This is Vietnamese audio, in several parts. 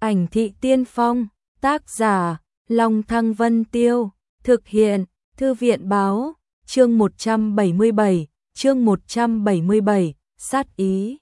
Ảnh thị tiên phong, tác giả, Long Thăng Vân Tiêu, thực hiện, Thư viện báo, chương 177, sát ý.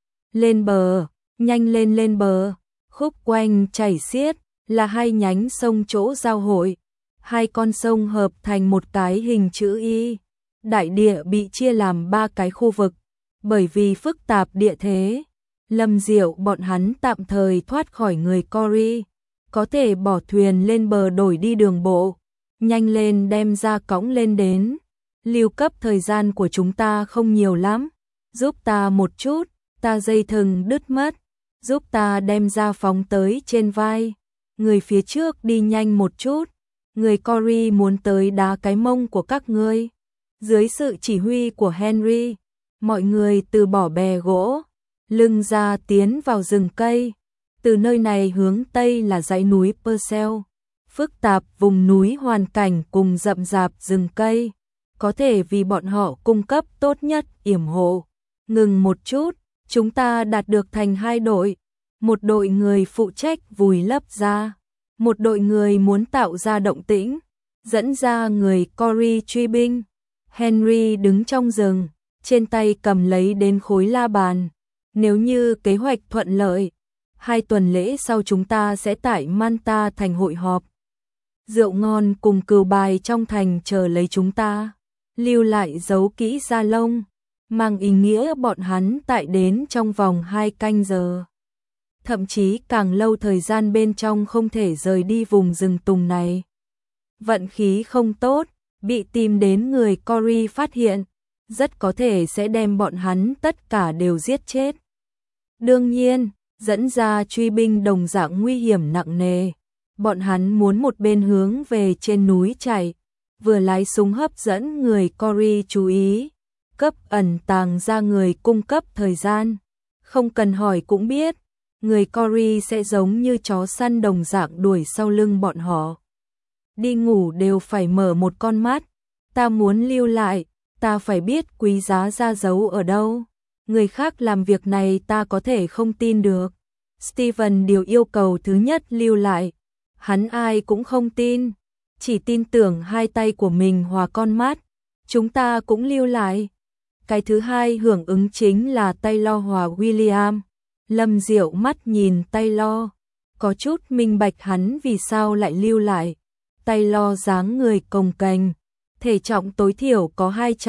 Lên bờ, nhanh lên bờ, khúc quanh chảy xiết, là hai nhánh sông chỗ giao hội. Hai con sông hợp thành một cái hình chữ Y. Đại địa bị chia làm ba cái khu vực, bởi vì phức tạp địa thế. Lâm Diệu bọn hắn tạm thời thoát khỏi người Cory, có thể bỏ thuyền lên bờ đổi đi đường bộ. Nhanh lên đem ra cõng lên đến. Lưu cấp thời gian của chúng ta không nhiều lắm, giúp ta một chút, ta dây thừng đứt mất, giúp ta đem ra phóng tới trên vai. Người phía trước đi nhanh một chút, người Cory muốn tới đá cái mông của các ngươi. Dưới sự chỉ huy của Henry, mọi người từ bỏ bè gỗ, lưng ra tiến vào rừng cây. Từ nơi này hướng tây là dãy núi Purcell, phức tạp vùng núi hoàn cảnh cùng rậm rạp rừng cây, có thể vì bọn họ cung cấp tốt nhất yểm hộ. Ngừng một chút, chúng ta đạt được thành hai đội, một đội người phụ trách vùi lấp ra, một đội người muốn tạo ra động tĩnh, dẫn ra người Cory truy binh. Henry đứng trong rừng, trên tay cầm lấy đến khối la bàn. Nếu như kế hoạch thuận lợi, 2 tuần lễ sau chúng ta sẽ tại Manta thành hội họp. Rượu ngon cùng cừu bài trong thành chờ lấy chúng ta. Lưu lại dấu kỹ da lông, mang ý nghĩa bọn hắn tại đến trong vòng 2 canh giờ. Thậm chí càng lâu thời gian bên trong không thể rời đi vùng rừng tùng này. Vận khí không tốt, bị tìm đến người Cory phát hiện, rất có thể sẽ đem bọn hắn tất cả đều giết chết. Đương nhiên, dẫn ra truy binh đồng dạng nguy hiểm nặng nề. Bọn hắn muốn một bên hướng về trên núi chạy, vừa lái súng hấp dẫn người Cory chú ý, cấp ẩn tàng ra người cung cấp thời gian. Không cần hỏi cũng biết, người Cory sẽ giống như chó săn đồng dạng đuổi sau lưng bọn họ. Đi ngủ đều phải mở một con mắt, ta muốn lưu lại, ta phải biết quý giá ra giấu ở đâu. Người khác làm việc này ta có thể không tin được. Steven điều yêu cầu thứ nhất lưu lại, hắn ai cũng không tin, chỉ tin tưởng hai tay của mình hòa con mắt. Chúng ta cũng lưu lại. Cái thứ hai hưởng ứng chính là Taylor hòa William. Lâm Diệu mắt nhìn Taylor, có chút minh bạch hắn vì sao lại lưu lại. Taylor dáng người cồng kềnh, thể trọng tối thiểu có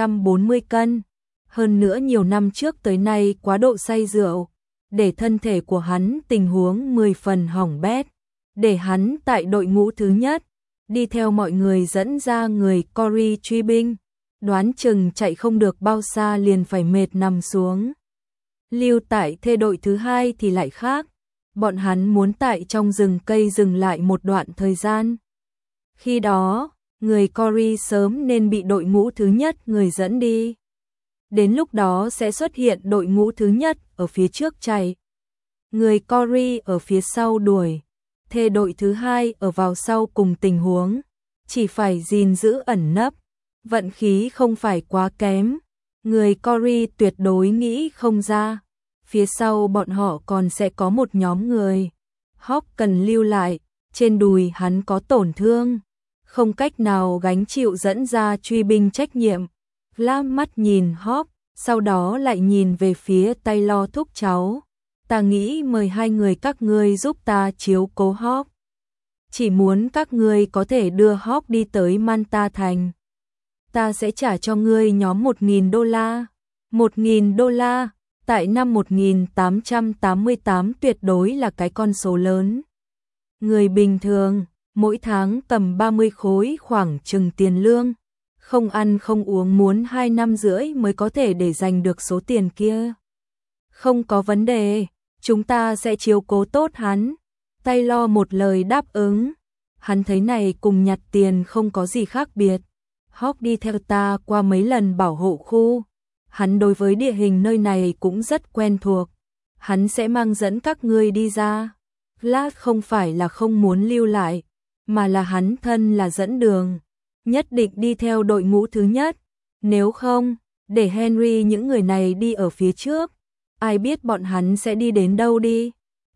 240 cân. Hơn nữa nhiều năm trước tới nay quá độ say rượu, để thân thể của hắn tình huống 10 phần hỏng bét. Để hắn tại đội ngũ thứ nhất, đi theo mọi người dẫn ra người Cory truy binh, đoán chừng chạy không được bao xa liền phải mệt nằm xuống. Lưu tại thê đội thứ hai thì lại khác, bọn hắn muốn tại trong rừng cây dừng lại một đoạn thời gian. Khi đó, người Cory sớm nên bị đội ngũ thứ nhất người dẫn đi. Đến lúc đó sẽ xuất hiện đội ngũ thứ nhất ở phía trước chạy, người Cory ở phía sau đuổi, thê đội thứ hai ở vào sau cùng tình huống, chỉ phải gìn giữ ẩn nấp. Vận khí không phải quá kém, người Cory tuyệt đối nghĩ không ra, phía sau bọn họ còn sẽ có một nhóm người. Hawk cần lưu lại, trên đùi hắn có tổn thương, không cách nào gánh chịu dẫn ra truy binh trách nhiệm. Lam mắt nhìn Hawk, sau đó lại nhìn về phía Taylor thúc cháu. Ta nghĩ mời 2 người các ngươi giúp ta chiếu cố Hawk. Chỉ muốn các ngươi có thể đưa Hawk đi tới Manta thành. Ta sẽ trả cho ngươi nhóm $1.000. $1.000, tại năm 1888 tuyệt đối là cái con số lớn. Người bình thường, mỗi tháng tầm 30 khối khoảng chừng tiền lương. Không ăn không uống muốn 2 năm rưỡi mới có thể để dành được số tiền kia. Không có vấn đề, chúng ta sẽ chiếu cố tốt hắn. Taylor một lời đáp ứng. Hắn thấy này cùng nhặt tiền không có gì khác biệt. Hawk đi theo ta qua mấy lần bảo hộ khu. Hắn đối với địa hình nơi này cũng rất quen thuộc. Hắn sẽ mang dẫn các ngươi đi ra. Glass không phải là không muốn lưu lại, mà là hắn thân là dẫn đường, nhất định đi theo đội ngũ thứ nhất. Nếu không, để Henry những người này đi ở phía trước, ai biết bọn hắn sẽ đi đến đâu đi.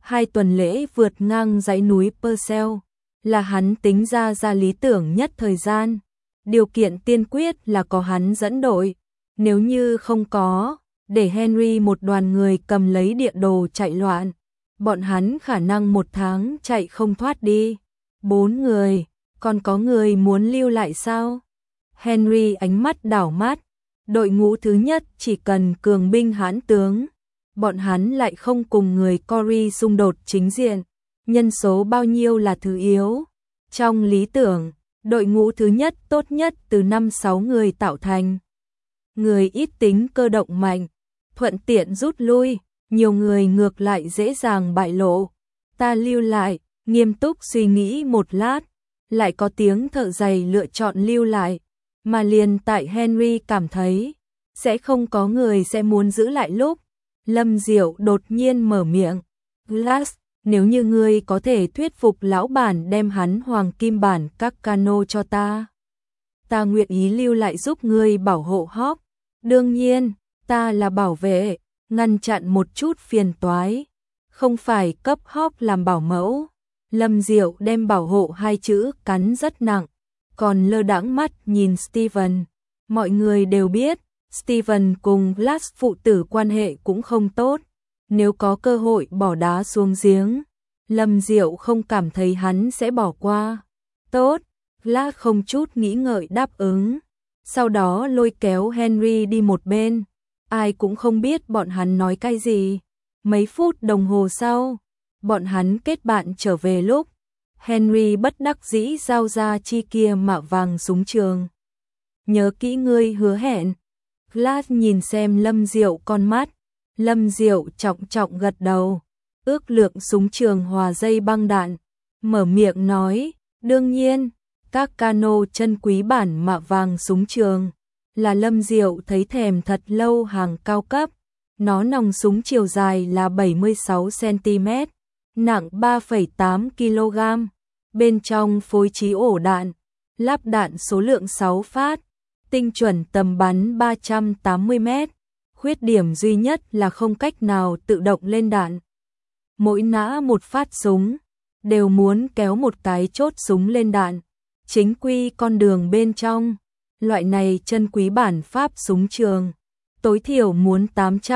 2 tuần lễ vượt ngang dãy núi Purcell là hắn tính ra lý tưởng nhất thời gian. Điều kiện tiên quyết là có hắn dẫn đội. Nếu như không có, để Henry một đoàn người cầm lấy địa đồ chạy loạn, bọn hắn khả năng 1 tháng chạy không thoát đi. 4 người, còn có người muốn lưu lại sao? Henry ánh mắt đảo mát, đội ngũ thứ nhất chỉ cần cường binh hãn tướng. Bọn hắn lại không cùng người Cory xung đột chính diện, nhân số bao nhiêu là thứ yếu. Trong lý tưởng, đội ngũ thứ nhất tốt nhất từ 5-6 người tạo thành. Người ít tính cơ động mạnh, thuận tiện rút lui, nhiều người ngược lại dễ dàng bại lộ. Ta lưu lại, nghiêm túc suy nghĩ một lát, lại có tiếng thở dài lựa chọn lưu lại, mà liền tại Henry cảm thấy sẽ không có người sẽ muốn giữ lại lúc Lâm Diệu đột nhiên mở miệng. Glass, nếu như ngươi có thể thuyết phục lão bản đem hắn hoàng kim bản các cano cho ta nguyện ý lưu lại giúp ngươi bảo hộ Hawk. Đương nhiên, ta là bảo vệ, ngăn chặn một chút phiền toái, không phải cấp Hawk làm bảo mẫu. Lâm Diệu đem bảo hộ 2 chữ cắn rất nặng, còn lơ đãng mắt nhìn Steven. Mọi người đều biết, Steven cùng Glass phụ tử quan hệ cũng không tốt. Nếu có cơ hội bỏ đá xuống giếng, Lâm Diệu không cảm thấy hắn sẽ bỏ qua. Tốt, Glass không chút nghĩ ngợi đáp ứng. Sau đó lôi kéo Henry đi một bên. Ai cũng không biết bọn hắn nói cái gì. Mấy phút đồng hồ sau, bọn hắn kết bạn trở về lúc Henry bất đắc dĩ giao ra chi kia mạ vàng súng trường. Nhớ kỹ ngươi hứa hẹn. Glass nhìn xem Lâm Diệu con mắt. Lâm Diệu trọng trọng gật đầu, ước lượng súng trường hòa dây băng đạn, mở miệng nói, đương nhiên, các cano chân quý bản mạ vàng súng trường, là Lâm Diệu thấy thèm thật lâu hàng cao cấp. Nó nòng súng chiều dài là 76 cm, nặng 3,8 kg, bên trong phối trí ổ đạn, lắp đạn số lượng 6 phát, tinh chuẩn tầm bắn 380 m. Khuyết điểm duy nhất là không cách nào tự động lên đạn. Mỗi nã một phát súng, đều muốn kéo một cái chốt súng lên đạn. Chính quy con đường bên trong, loại này chân quý bản Pháp súng trường, tối thiểu muốn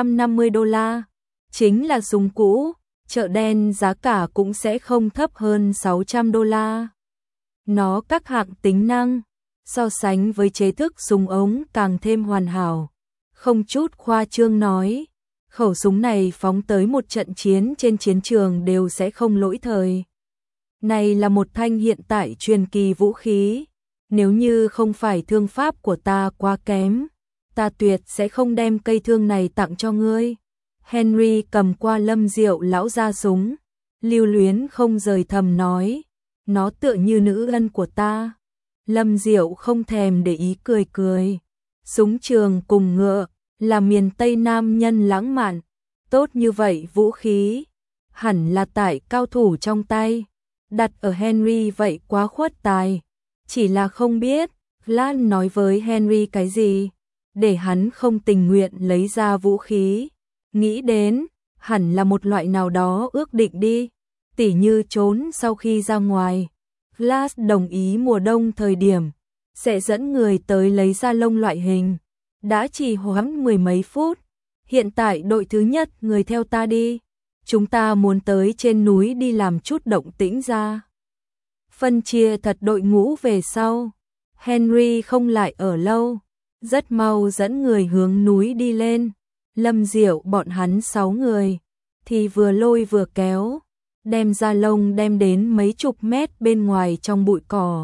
$850. Chính là súng cũ, chợ đen giá cả cũng sẽ không thấp hơn $600. Nó các hạng tính năng, so sánh với chế thức súng ống càng thêm hoàn hảo. Không chút khoa trương nói, khẩu súng này phóng tới một trận chiến trên chiến trường đều sẽ không lỗi thời. Này là một thanh hiện tại truyền kỳ vũ khí, nếu như không phải thương pháp của ta quá kém, ta tuyệt sẽ không đem cây thương này tặng cho ngươi. Henry cầm qua Lâm Diệu lão ra súng, lưu luyến không rời thầm nói, nó tựa như nữ ân của ta. Lâm Diệu không thèm để ý cười cười. Súng trường cùng ngựa là miền Tây nam nhân lãng mạn, tốt như vậy vũ khí, hẳn là tại cao thủ trong tay, đặt ở Henry vậy quá khuất tài. Chỉ là không biết, Lan nói với Henry cái gì, để hắn không tình nguyện lấy ra vũ khí. Nghĩ đến, hẳn là một loại nào đó ước định đi, tỉ như trốn sau khi ra ngoài. Glass đồng ý mùa đông thời điểm, sẽ dẫn người tới lấy ra lông loại hình. Đã trì hoãn 10 mấy phút, hiện tại đội thứ nhất người theo ta đi. Chúng ta muốn tới trên núi đi làm chút động tĩnh ra. Phân chia thật đội ngũ về sau. Henry không lại ở lâu, rất mau dẫn người hướng núi đi lên. Lâm Diệu bọn hắn 6 người, thì vừa lôi vừa kéo, đem ra lông đem đến mấy chục mét bên ngoài trong bụi cỏ.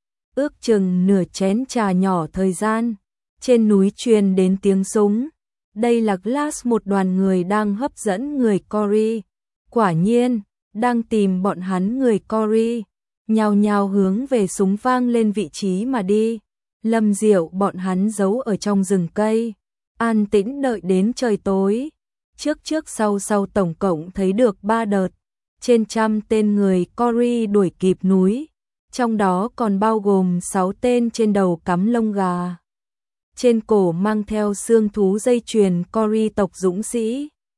Ước chừng nửa chén trà nhỏ thời gian, trên núi truyền đến tiếng súng. Đây là Glass một đoàn người đang hấp dẫn người Cory. Quả nhiên, đang tìm bọn hắn người Cory, nhào nhào hướng về súng vang lên vị trí mà đi. Lâm Diệu bọn hắn giấu ở trong rừng cây, an tĩnh đợi đến trời tối. Trước sau tổng cộng thấy được 3 đợt, trên 100 tên người Cory đuổi kịp núi, trong đó còn bao gồm 6 tên trên đầu cắm lông gà, trên cổ mang theo xương thú dây chuyền Cory tộc dũng sĩ.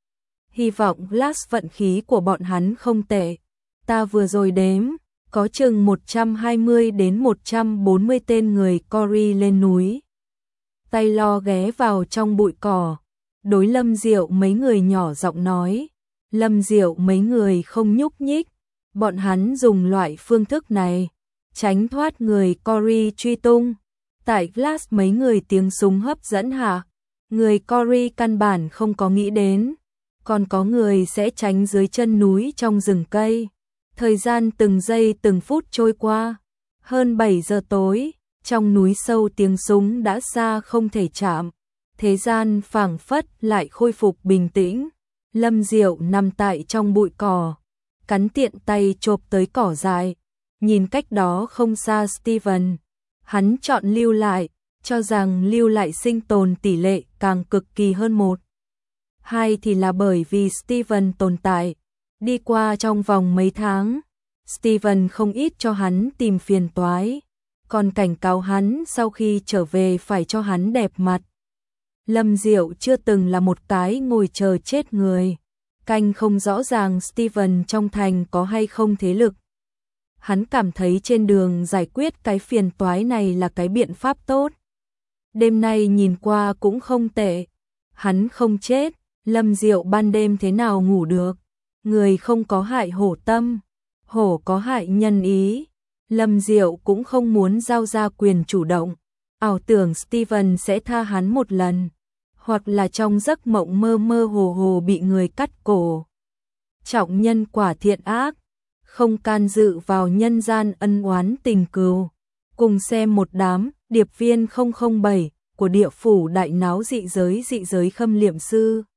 hy vọng Glass vận khí của bọn hắn không tệ. Ta vừa rồi đếm, có chừng 120 đến 140 tên người Cory lên núi. Taylor ghé vào trong bụi cỏ, đối Lâm Diệu mấy người nhỏ giọng nói. Lâm Diệu mấy người không nhúc nhích, bọn hắn dùng loại phương thức này, tránh thoát người Cory truy tung. Tại Glass mấy người tiếng súng hấp dẫn hạ, người Cory căn bản không có nghĩ đến, còn có người sẽ tránh dưới chân núi trong rừng cây. Thời gian từng giây từng phút trôi qua, hơn 7 giờ tối, trong núi sâu tiếng súng đã xa không thể chạm, thế gian phảng phất lại khôi phục bình tĩnh. Lâm Diệu nằm tại trong bụi cỏ, cắn tiện tay chộp tới cỏ dại, nhìn cách đó không xa Steven. Hắn chọn lưu lại, cho rằng lưu lại sinh tồn tỷ lệ càng cực kỳ hơn 1. 2 thì là bởi vì Steven tồn tại. Đi qua trong vòng mấy tháng, Steven không ít cho hắn tìm phiền toái, còn cảnh cáo hắn sau khi trở về phải cho hắn đẹp mặt. Lâm Diệu chưa từng là một cái ngồi chờ chết người, canh không rõ ràng Steven trong thành có hay không thế lực. Hắn cảm thấy trên đường giải quyết cái phiền toái này là cái biện pháp tốt. Đêm nay nhìn qua cũng không tệ, hắn không chết, Lâm Diệu ban đêm thế nào ngủ được. Người không có hại hổ tâm, hổ có hại nhân ý. Lâm Diệu cũng không muốn giao ra quyền chủ động, ảo tưởng Steven sẽ tha hắn một lần, hoặc là trong giấc mộng mơ mơ hồ hồ bị người cắt cổ. Trọng nhân quả thiện ác, không can dự vào nhân gian ân oán tình cừu. Cùng xem một đám điệp viên 007 của địa phủ đại náo dị giới khâm liệm sư.